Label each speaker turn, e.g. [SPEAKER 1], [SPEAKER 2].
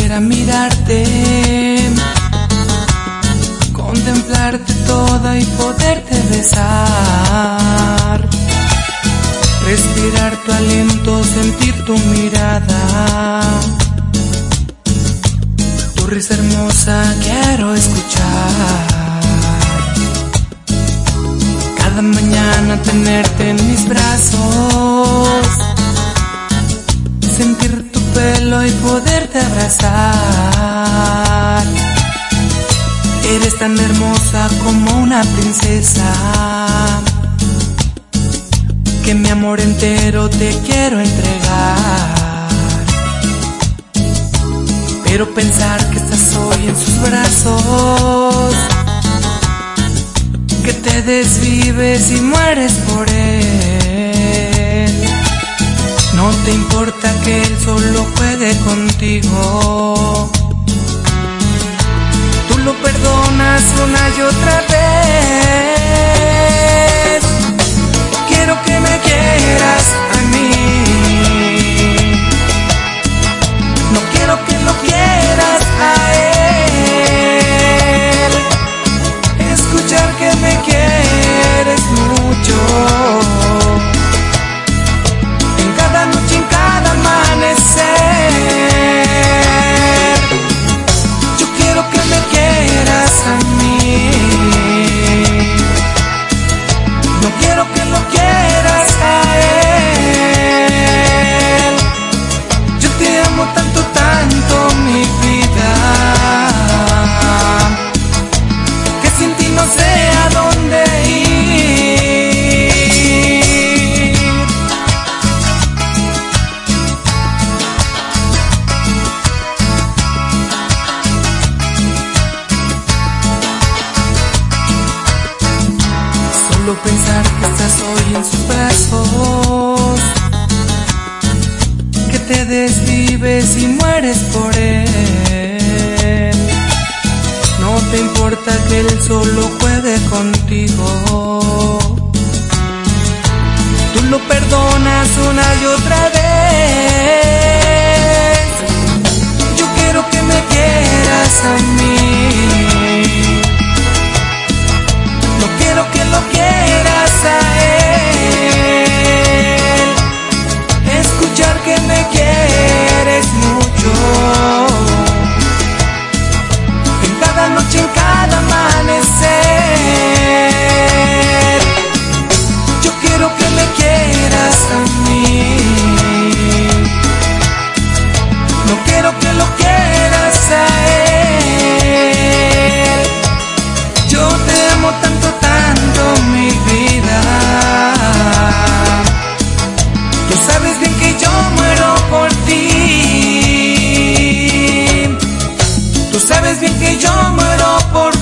[SPEAKER 1] Quisiera mirarte, contemplarte toda y poderte besar, respirar tu aliento, sentir tu mirada, tu risa hermosa quiero escuchar. Cada mañana tenerte en mis brazos, sentir tu pelo y poderte abrazar. Eres tan hermosa como una princesa, que mi amor entero te quiero entregar. Pero pensar que estás hoy en sus brazos, que te desvives y mueres por él. No te importa que él solo juegue contigo, tú lo perdonas una y otra vez. Quiero que me quieras a mí, no quiero que lo quieras a él. Escuchar que me quieres mucho, en cada noche, en cada amanecer. Yo quiero que me quieras a mí, no quiero que lo quieras a él. Yo te amo tanto, tanto, mi vida, que sin ti no sé a dónde ir. Solo pensar que estás hoy en sus brazos, que te desvives y mueres por él. No te importa que él solo juegue contigo, tú lo perdonas una y otra vez. Yo quiero que me quieras a mí, no quiero que lo quieras a él. Escuchar que me quieres mucho, en cada noche, en cada amanecer. Yo quiero que me quieras a mí, no quiero que lo quieras a él. Yo te amo tanto, tanto, mi vida. Tú sabes bien que yo muero por ti, tú sabes bien que yo muero por ti.